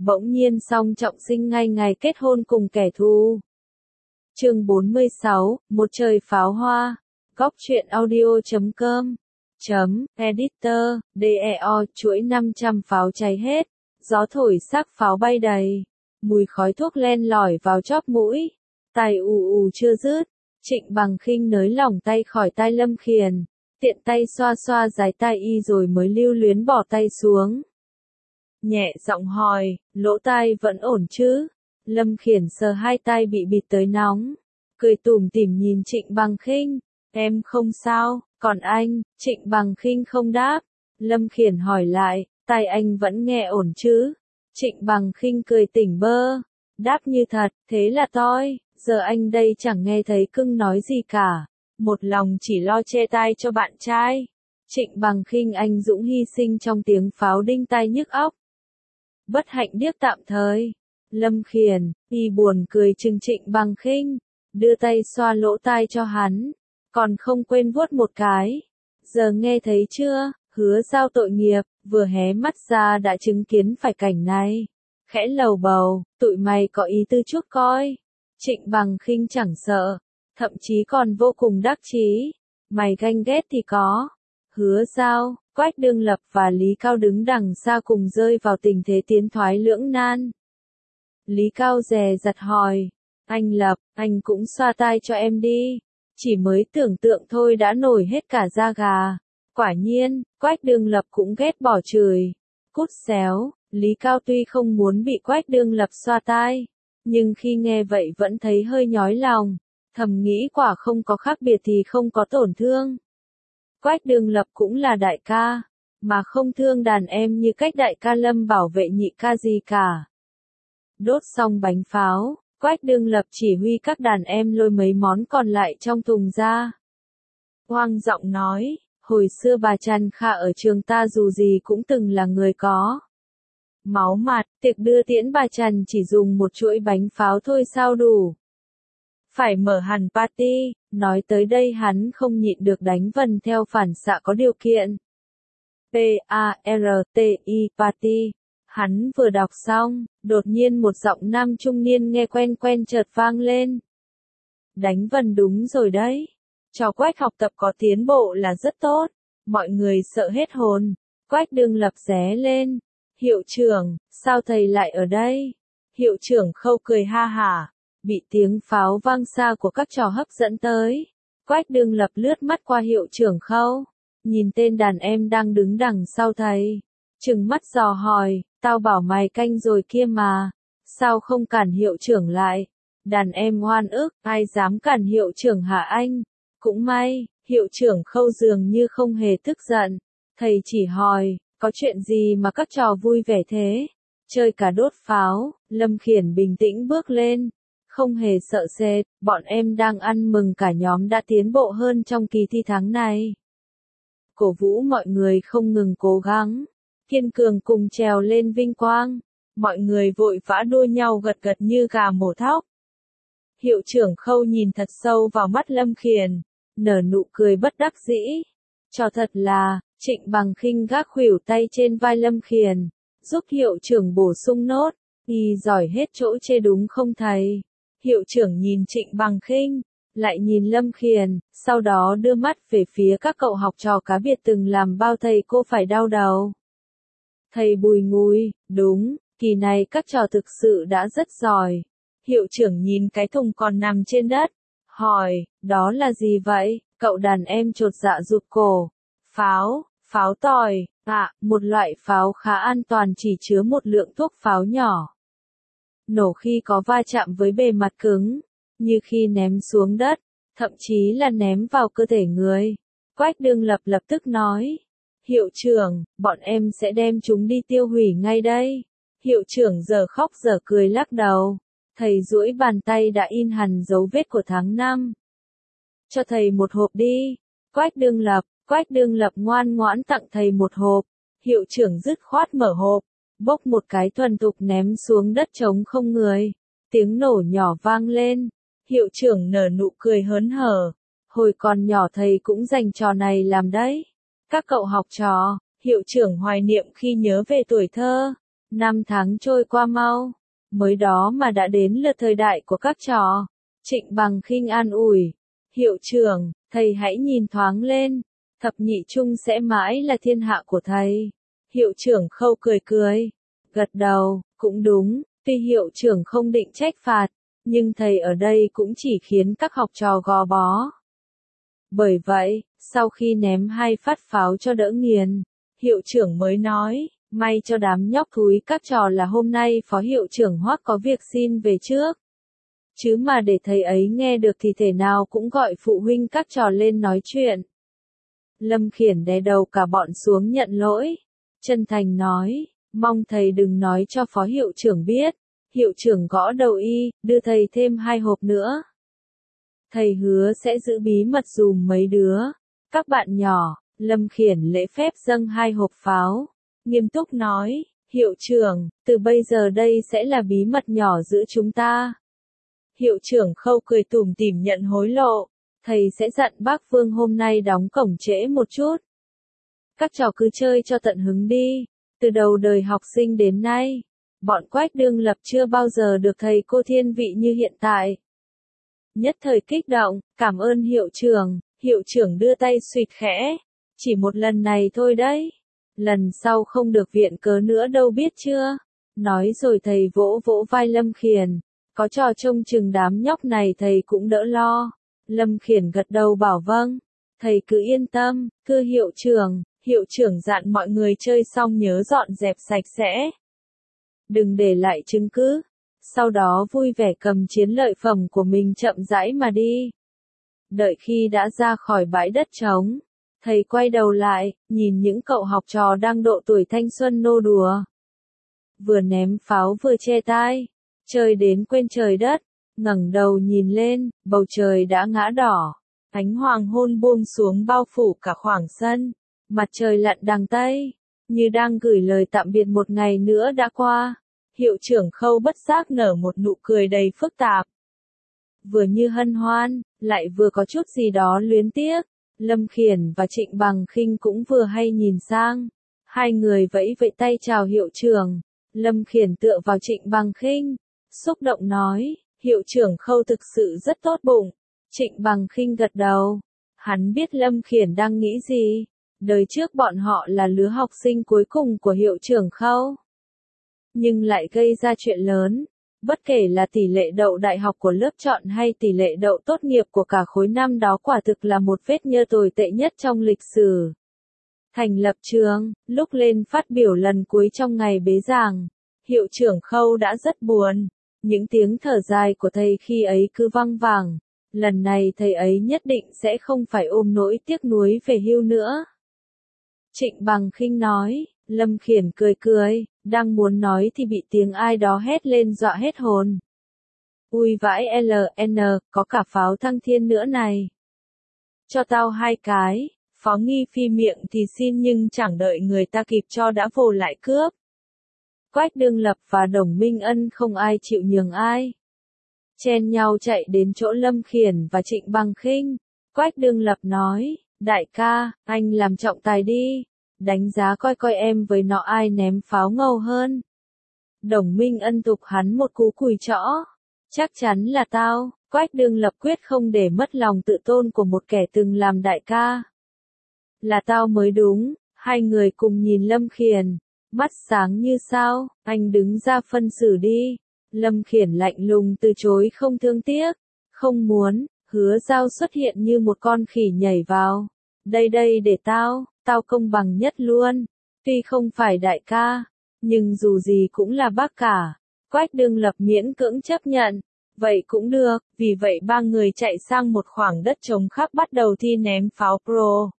bỗng nhiên Song Trọng Sinh ngay ngày kết hôn cùng kẻ thù. Chương 46, một trời pháo hoa. Góc truyện audio.com Editor, DEO, chuỗi 500 pháo cháy hết, gió thổi xác pháo bay đầy, mùi khói thuốc len lỏi vào chóp mũi, tai ù chưa dứt. Trịnh Bằng Khinh nới lỏng tay khỏi tai Lâm Khiển, tiện tay xoa xoa dái tai y rồi mới lưu luyến bỏ tay xuống. Nhẹ giọng hỏi, lỗ tai vẫn ổn chứ? Lâm Khiển sờ hai tai bị bịt tới nóng, cười tủm tỉm nhìn Trịnh Bằng Khinh, em không sao, còn anh? Trịnh Bằng Khinh không đáp. Lâm Khiển hỏi lại, tai anh vẫn nghe ổn chứ? Trịnh Bằng Khinh cười tỉnh bơ, đáp như thật, thế là toi, giờ anh đây chẳng nghe thấy cưng nói gì cả, một lòng chỉ lo che tai cho bạn trai. Trịnh Bằng Khinh anh dũng hy sinh trong tiếng pháo đinh tai nhức óc. Bất hạnh điếc tạm thời. Lâm Khiển, y buồn cười chừng Trịnh Bằng Khinh, đưa tay xoa lỗ tai cho hắn, còn không quên vuốt một cái. Giờ nghe thấy chưa, Hứa Giao tội nghiệp, vừa hé mắt ra đã chứng kiến phải cảnh này. Khẽ lầu bầu, tụi mày có ý tư chút coi. Trịnh Bằng Khinh chẳng sợ, thậm chí còn vô cùng đắc chí. Mày ganh ghét thì có. Hứa Giao, Quách Đương Lập và Lý Cao đứng đằng xa cùng rơi vào tình thế tiến thoái lưỡng nan. Lý Cao dè dặt hỏi, anh Lập, anh cũng xoa tai cho em đi. Chỉ mới tưởng tượng thôi đã nổi hết cả da gà. Quả nhiên, Quách Đương Lập cũng ghét bỏ chửi. Cút xéo. Lý Cao tuy không muốn bị Quách Đương Lập xoa tai, nhưng khi nghe vậy vẫn thấy hơi nhói lòng, thầm nghĩ quả không có khác biệt thì không có tổn thương. Quách Đương Lập cũng là đại ca, mà không thương đàn em như cách đại ca Lâm bảo vệ nhị ca gì cả. Đốt xong bánh pháo, Quách Đương Lập chỉ huy các đàn em lôi mấy món còn lại trong thùng ra. Hoang giọng nói, hồi xưa bà Trần Kha ở trường ta dù gì cũng từng là người có máu mặt, tiệc đưa tiễn bà Trần chỉ dùng một chuỗi bánh pháo thôi sao đủ. Phải mở hẳn party, nói tới đây hắn không nhịn được đánh vần theo phản xạ có điều kiện. P-A-R-T-I party. Hắn vừa đọc xong, đột nhiên một giọng nam trung niên nghe quen quen chợt vang lên. Đánh vần đúng rồi đấy. Cho Quách học tập có tiến bộ là rất tốt. Mọi người sợ hết hồn. Quách Đương Lập ré lên. Hiệu trưởng, sao thầy lại ở đây? Hiệu trưởng Khâu cười ha hả, bị tiếng pháo vang xa của các trò hấp dẫn tới. Quách Đương Lập lướt mắt qua hiệu trưởng Khâu, nhìn tên đàn em đang đứng đằng sau thầy, trừng mắt dò hỏi, tao bảo mày canh rồi kia mà, sao không cản hiệu trưởng lại? Đàn em oan ức, ai dám cản hiệu trưởng hả anh? Cũng may, hiệu trưởng Khâu dường như không hề tức giận, thầy chỉ hỏi, có chuyện gì mà các trò vui vẻ thế? Chơi cả đốt pháo. Lâm Khiển bình tĩnh bước lên, không hề sợ sệt, bọn em đang ăn mừng cả nhóm đã tiến bộ hơn trong kỳ thi tháng này. Cổ vũ mọi người không ngừng cố gắng, kiên cường cùng trèo lên vinh quang. Mọi người vội vã đua nhau gật gật như gà mổ thóc. Hiệu trưởng Khâu nhìn thật sâu vào mắt Lâm Khiển, nở nụ cười bất đắc dĩ. Cho thật là, Trịnh Bằng Khinh gác khuỷu tay trên vai Lâm Khiển, giúp hiệu trưởng bổ sung nốt, y giỏi hết chỗ chê đúng không thầy? Hiệu trưởng nhìn Trịnh Bằng Khinh, lại nhìn Lâm Khiển, sau đó đưa mắt về phía các cậu học trò cá biệt từng làm bao thầy cô phải đau đầu. Thầy bùi ngùi, đúng, kỳ này các trò thực sự đã rất giỏi. Hiệu trưởng nhìn cái thùng còn nằm trên đất, hỏi, đó là gì vậy? Cậu đàn em chột dạ rụt cổ. Pháo tỏi, một loại pháo khá an toàn chỉ chứa một lượng thuốc pháo nhỏ. Nổ khi có va chạm với bề mặt cứng, như khi ném xuống đất, thậm chí là ném vào cơ thể người. Quách Đương Lập lập tức nói, hiệu trưởng, bọn em sẽ đem chúng đi tiêu hủy ngay đây. Hiệu trưởng giờ khóc giờ cười lắc đầu, thầy duỗi bàn tay đã in hẳn dấu vết của tháng 5. Cho thầy một hộp đi. Quách Đương Lập ngoan ngoãn tặng thầy một hộp. Hiệu trưởng dứt khoát mở hộp, bốc một cái thuần thục ném xuống đất trống không người. Tiếng nổ nhỏ vang lên. Hiệu trưởng nở nụ cười hớn hở. Hồi còn nhỏ thầy cũng dành trò này làm đấy. Các cậu học trò, hiệu trưởng hoài niệm khi nhớ về tuổi thơ. Năm tháng trôi qua mau, mới đó mà đã đến lượt thời đại của các trò. Trịnh Bằng Khinh an ủi, hiệu trưởng, thầy hãy nhìn thoáng lên, thập nhị trung sẽ mãi là thiên hạ của thầy. Hiệu trưởng Khâu cười cười, gật đầu, cũng đúng, tuy hiệu trưởng không định trách phạt, nhưng thầy ở đây cũng chỉ khiến các học trò gò bó. Bởi vậy, sau khi ném 2 phát pháo cho đỡ nghiền, hiệu trưởng mới nói, may cho đám nhóc thúi các trò là hôm nay phó hiệu trưởng Hoắc có việc xin về trước. Chứ mà để thầy ấy nghe được thì thể nào cũng gọi phụ huynh các trò lên nói chuyện. Lâm Khiển đè đầu cả bọn xuống nhận lỗi, chân thành nói, mong thầy đừng nói cho phó hiệu trưởng biết. Hiệu trưởng gõ đầu y, đưa thầy thêm 2 hộp nữa. Thầy hứa sẽ giữ bí mật dùm mấy đứa. Các bạn nhỏ, Lâm Khiển lễ phép dâng 2 hộp pháo. Nghiêm túc nói, hiệu trưởng, từ bây giờ đây sẽ là bí mật nhỏ giữa chúng ta. Hiệu trưởng Khâu cười tủm tỉm nhận hối lộ. Thầy sẽ dặn bác Vương hôm nay đóng cổng trễ một chút. Các trò cứ chơi cho tận hứng đi. Từ đầu đời học sinh đến nay, bọn Quách Đương Lập chưa bao giờ được thầy cô thiên vị như hiện tại. Nhất thời kích động, cảm ơn hiệu trưởng đưa tay suýt khẽ. Chỉ một lần này thôi đấy. Lần sau không được viện cớ nữa đâu biết chưa. Nói rồi thầy vỗ vỗ vai Lâm Khiển. Có trò trông chừng đám nhóc này thầy cũng đỡ lo. Lâm Khiển gật đầu bảo vâng. Thầy cứ yên tâm, thưa hiệu trưởng dặn mọi người chơi xong nhớ dọn dẹp sạch sẽ. Đừng để lại chứng cứ. Sau đó vui vẻ cầm chiến lợi phẩm của mình chậm rãi mà đi. Đợi khi đã ra khỏi bãi đất trống, thầy quay đầu lại, nhìn những cậu học trò đang độ tuổi thanh xuân nô đùa. Vừa ném pháo vừa che tai, chơi đến quên trời đất, ngẩng đầu nhìn lên, bầu trời đã ngã đỏ. Ánh hoàng hôn buông xuống bao phủ cả khoảng sân, mặt trời lặn đằng Tây, như đang gửi lời tạm biệt một ngày nữa đã qua. Hiệu trưởng Khâu bất giác nở một nụ cười đầy phức tạp. Vừa như hân hoan, lại vừa có chút gì đó luyến tiếc. Lâm Khiển và Trịnh Bằng Khinh cũng vừa hay nhìn sang. Hai người vẫy vẫy tay chào hiệu trưởng. Lâm Khiển tựa vào Trịnh Bằng Khinh, xúc động nói, hiệu trưởng Khâu thực sự rất tốt bụng. Trịnh Bằng Khinh gật đầu. Hắn biết Lâm Khiển đang nghĩ gì. Đời trước bọn họ là lứa học sinh cuối cùng của hiệu trưởng Khâu. Nhưng lại gây ra chuyện lớn. Bất kể là tỷ lệ đậu đại học của lớp chọn hay tỷ lệ đậu tốt nghiệp của cả khối năm đó quả thực là một vết nhơ tồi tệ nhất trong lịch sử. Thành lập trường, lúc lên phát biểu lần cuối trong ngày bế giảng, hiệu trưởng Khâu đã rất buồn. Những tiếng thở dài của thầy khi ấy cứ văng vẳng. Lần này thầy ấy nhất định sẽ không phải ôm nỗi tiếc nuối về hưu nữa. Trịnh Bằng Khinh nói, Lâm Khiển cười cười, đang muốn nói thì bị tiếng ai đó hét lên dọa hết hồn. Ui vãi LN, có cả pháo thăng thiên nữa này. Cho tao 2 cái, Phó Nghi Phi miệng thì xin nhưng chẳng đợi người ta kịp cho đã vồ lại cướp. Quách Đương Lập và Đồng Minh Ân không ai chịu nhường ai. Chen nhau chạy đến chỗ Lâm Khiển và Trịnh Bằng Khinh. Quách Đương Lập nói, đại ca, anh làm trọng tài đi. Đánh giá coi coi em với nó ai ném pháo ngầu hơn. Đồng Minh Ân tục hắn một cú cùi chõ. Chắc chắn là tao. Quách Đương Lập quyết không để mất lòng tự tôn của một kẻ từng làm đại ca. Là tao mới đúng. Hai người cùng nhìn Lâm Khiển. Mắt sáng như sao, anh đứng ra phân xử đi. Lâm Khiển lạnh lùng từ chối không thương tiếc. Không muốn. Hứa Giao xuất hiện như một con khỉ nhảy vào. Đây để tao công bằng nhất luôn. Tuy không phải đại ca, nhưng dù gì cũng là bác cả. Quách Đương Lập miễn cưỡng chấp nhận. Vậy cũng được, vì vậy 3 người chạy sang một khoảng đất trống khác bắt đầu thi ném pháo pro.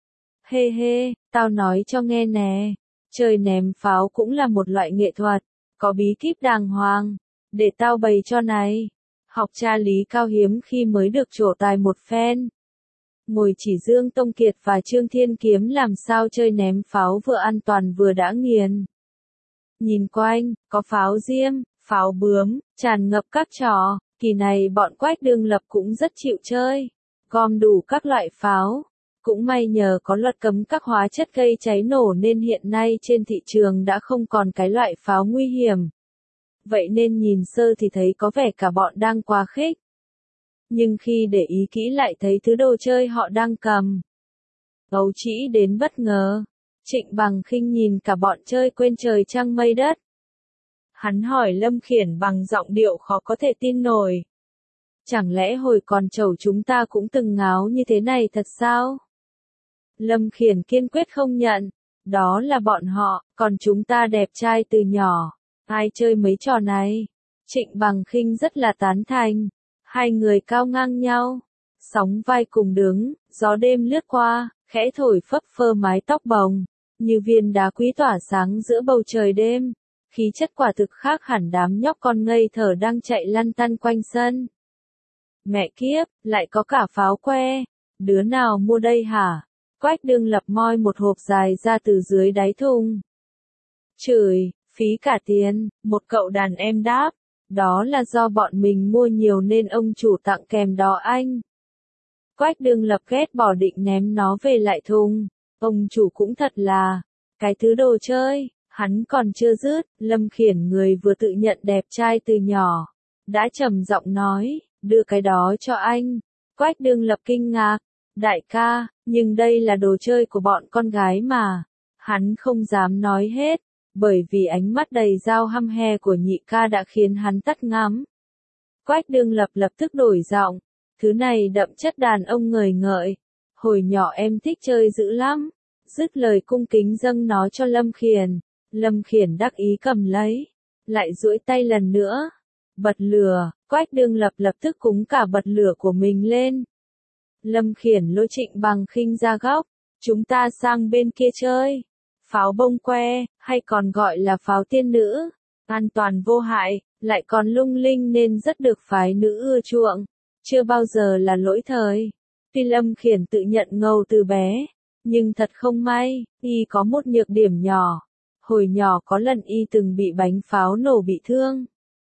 Hê, tao nói cho nghe nè. Chơi ném pháo cũng là một loại nghệ thuật, có bí kíp đàng hoàng. Để tao bày cho này. Học cha Lý Cao hiếm khi mới được trổ tài một phen. Ngồi chỉ Dương Tông Kiệt và Trương Thiên Kiếm làm sao chơi ném pháo vừa an toàn vừa đã nghiền. Nhìn quanh, có pháo diêm, pháo bướm, tràn ngập các trò. Kỳ này bọn Quách Đương Lập cũng rất chịu chơi. Gom đủ các loại pháo. Cũng may nhờ có luật cấm các hóa chất gây cháy nổ nên hiện nay trên thị trường đã không còn cái loại pháo nguy hiểm. Vậy nên nhìn sơ thì thấy có vẻ cả bọn đang quá khích. Nhưng khi để ý kỹ lại thấy thứ đồ chơi họ đang cầm, ấu trĩ đến bất ngờ. Trịnh Bằng Khinh nhìn cả bọn chơi quên trời trăng mây đất. Hắn hỏi Lâm Khiển bằng giọng điệu khó có thể tin nổi. Chẳng lẽ hồi còn trâu chúng ta cũng từng ngáo như thế này thật sao? Lâm Khiển kiên quyết không nhận. Đó là bọn họ, còn chúng ta đẹp trai từ nhỏ. Ai chơi mấy trò này? Trịnh Bằng Khinh rất là tán thành. Hai người cao ngang nhau, sóng vai cùng đứng, gió đêm lướt qua, khẽ thổi phấp phơ mái tóc bồng, như viên đá quý tỏa sáng giữa bầu trời đêm. Khí chất quả thực khác hẳn đám nhóc con ngây thơ đang chạy lăn tăn quanh sân. Mẹ kiếp, lại có cả pháo que. Đứa nào mua đây hả? Quách Đương Lập moi một hộp dài ra từ dưới đáy thùng. Chửi, phí cả tiền, một cậu đàn em đáp. Đó là do bọn mình mua nhiều nên ông chủ tặng kèm đó anh. Quách Đương Lập ghét bỏ định ném nó về lại thùng. Ông chủ cũng thật là, cái thứ đồ chơi, hắn còn chưa dứt, Lâm Khiển người vừa tự nhận đẹp trai từ nhỏ. Đã trầm giọng nói, đưa cái đó cho anh. Quách Đương Lập kinh ngạc, đại ca, nhưng đây là đồ chơi của bọn con gái mà. Hắn không dám nói hết. Bởi vì ánh mắt đầy dao hăm he của nhị ca đã khiến hắn tắt ngắm. Quách Đương Lập lập tức đổi giọng, thứ này đậm chất đàn ông ngời ngợi. Hồi nhỏ em thích chơi dữ lắm. Dứt lời cung kính dâng nó cho Lâm Khiển. Lâm Khiển đắc ý cầm lấy, lại duỗi tay lần nữa. Bật lửa, Quách Đương Lập lập tức cúng cả bật lửa của mình lên. Lâm Khiển lôi Trịnh Bằng Khinh ra góc, chúng ta sang bên kia chơi. Pháo bông que, hay còn gọi là pháo tiên nữ, an toàn vô hại, lại còn lung linh nên rất được phái nữ ưa chuộng, chưa bao giờ là lỗi thời. Tuy Lâm Khiển tự nhận ngầu từ bé, nhưng thật không may, y có một nhược điểm nhỏ. Hồi nhỏ có lần y từng bị bánh pháo nổ bị thương,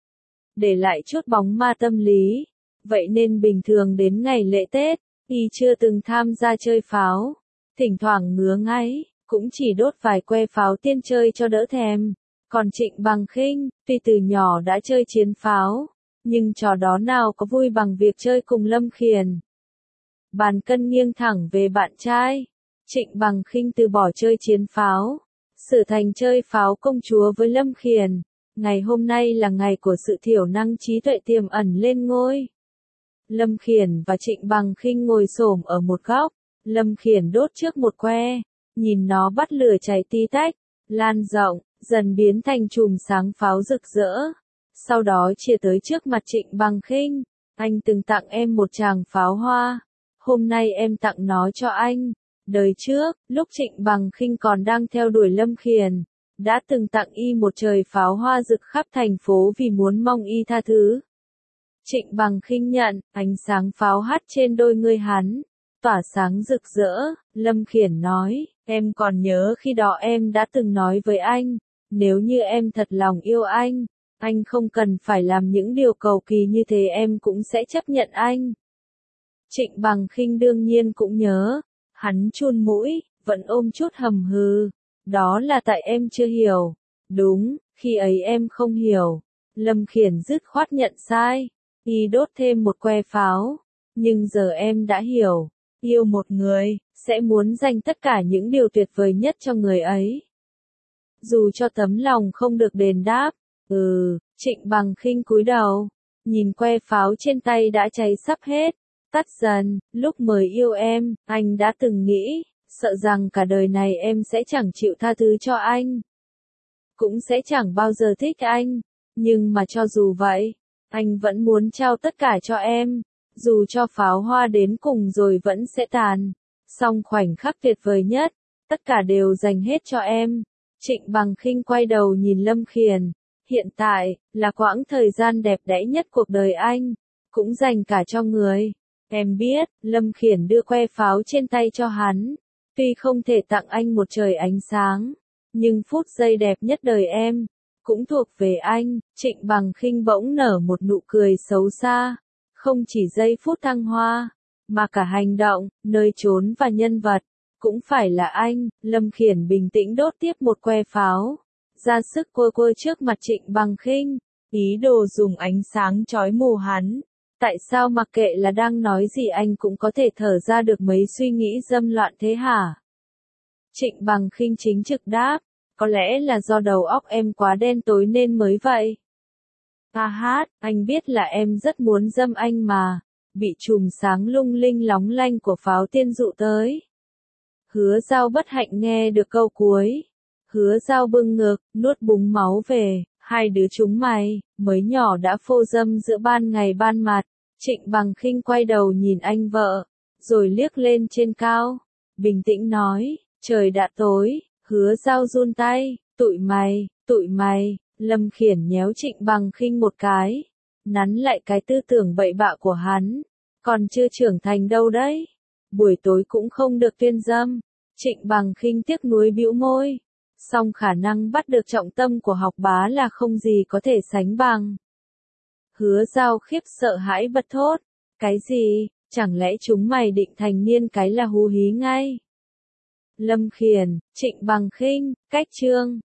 để lại chút bóng ma tâm lý. Vậy nên bình thường đến ngày lễ Tết, y chưa từng tham gia chơi pháo, thỉnh thoảng ngứa ngáy. Cũng chỉ đốt vài que pháo tiên chơi cho đỡ thèm. Còn Trịnh Bằng Khinh, tuy từ nhỏ đã chơi chiến pháo, nhưng trò đó nào có vui bằng việc chơi cùng Lâm Khiển. Bàn cân nghiêng thẳng về bạn trai. Trịnh Bằng Khinh từ bỏ chơi chiến pháo, sửa thành chơi pháo công chúa với Lâm Khiển. Ngày hôm nay là ngày của sự thiểu năng trí tuệ tiềm ẩn lên ngôi. Lâm Khiển và Trịnh Bằng Khinh ngồi xổm ở một góc. Lâm Khiển đốt trước một que. Nhìn nó bắt lửa cháy tí tách, lan rộng, dần biến thành chùm sáng pháo rực rỡ. Sau đó chia tới trước mặt Trịnh Bằng Khinh. Anh từng tặng em một tràng pháo hoa. Hôm nay em tặng nó cho anh. Đời trước, lúc Trịnh Bằng Khinh còn đang theo đuổi Lâm Khiển, đã từng tặng y một trời pháo hoa rực khắp thành phố vì muốn mong y tha thứ. Trịnh Bằng Khinh nhận, ánh sáng pháo hắt trên đôi ngươi hắn, tỏa sáng rực rỡ. Lâm Khiển nói, em còn nhớ khi đó em đã từng nói với anh, nếu như em thật lòng yêu anh không cần phải làm những điều cầu kỳ như thế em cũng sẽ chấp nhận anh. Trịnh Bằng Khinh đương nhiên cũng nhớ, hắn chun mũi, vẫn ôm chút hầm hừ, đó là tại em chưa hiểu. Đúng, khi ấy em không hiểu. Lâm Khiển dứt khoát nhận sai, y đốt thêm một que pháo, nhưng giờ em đã hiểu. Yêu một người, sẽ muốn dành tất cả những điều tuyệt vời nhất cho người ấy. Dù cho tấm lòng không được đền đáp. Trịnh Bằng Khinh cúi đầu, nhìn que pháo trên tay đã cháy sắp hết, tắt dần. Lúc mới yêu em, anh đã từng nghĩ, sợ rằng cả đời này em sẽ chẳng chịu tha thứ cho anh. Cũng sẽ chẳng bao giờ thích anh. Nhưng mà cho dù vậy, anh vẫn muốn trao tất cả cho em. Dù cho pháo hoa đến cùng rồi vẫn sẽ tàn. Song khoảnh khắc tuyệt vời nhất, tất cả đều dành hết cho em. Trịnh Bằng Khinh quay đầu nhìn Lâm Khiển. Hiện tại, là quãng thời gian đẹp đẽ nhất cuộc đời anh. Cũng dành cả cho người. Em biết, Lâm Khiển đưa que pháo trên tay cho hắn. Tuy không thể tặng anh một trời ánh sáng, nhưng phút giây đẹp nhất đời em, cũng thuộc về anh. Trịnh Bằng Khinh bỗng nở một nụ cười xấu xa. Không chỉ giây phút thăng hoa, mà cả hành động, nơi trốn và nhân vật, cũng phải là anh. Lâm Khiển bình tĩnh đốt tiếp một que pháo, ra sức quơ trước mặt Trịnh Bằng Khinh, ý đồ dùng ánh sáng chói mù hắn. Tại sao mặc kệ là đang nói gì anh cũng có thể thở ra được mấy suy nghĩ dâm loạn thế hả? Trịnh Bằng Khinh chính trực đáp, có lẽ là do đầu óc em quá đen tối nên mới vậy. Ha hát, anh biết là em rất muốn dâm anh mà, bị chùm sáng lung linh lóng lanh của pháo tiên dụ tới. Hứa Giao bất hạnh nghe được câu cuối. Hứa Giao bưng ngực, nuốt búng máu về, hai đứa chúng mày, mới nhỏ đã phô dâm giữa ban ngày ban mặt. Trịnh Bằng Khinh quay đầu nhìn anh vợ, rồi liếc lên trên cao, bình tĩnh nói, trời đã tối. Hứa Giao run tay, tụi mày, Lâm Khiển nhéo Trịnh Bằng Khinh một cái, nắn lại cái tư tưởng bậy bạ của hắn, còn chưa trưởng thành đâu đấy, buổi tối cũng không được tuyên dâm. Trịnh Bằng Khinh tiếc nuối bĩu môi, song khả năng bắt được trọng tâm của học bá là không gì có thể sánh bằng. Hứa Giao khiếp sợ hãi bật thốt, cái gì, chẳng lẽ chúng mày định thành niên cái là hú hí ngay? Lâm Khiển, Trịnh Bằng Khinh, cách chương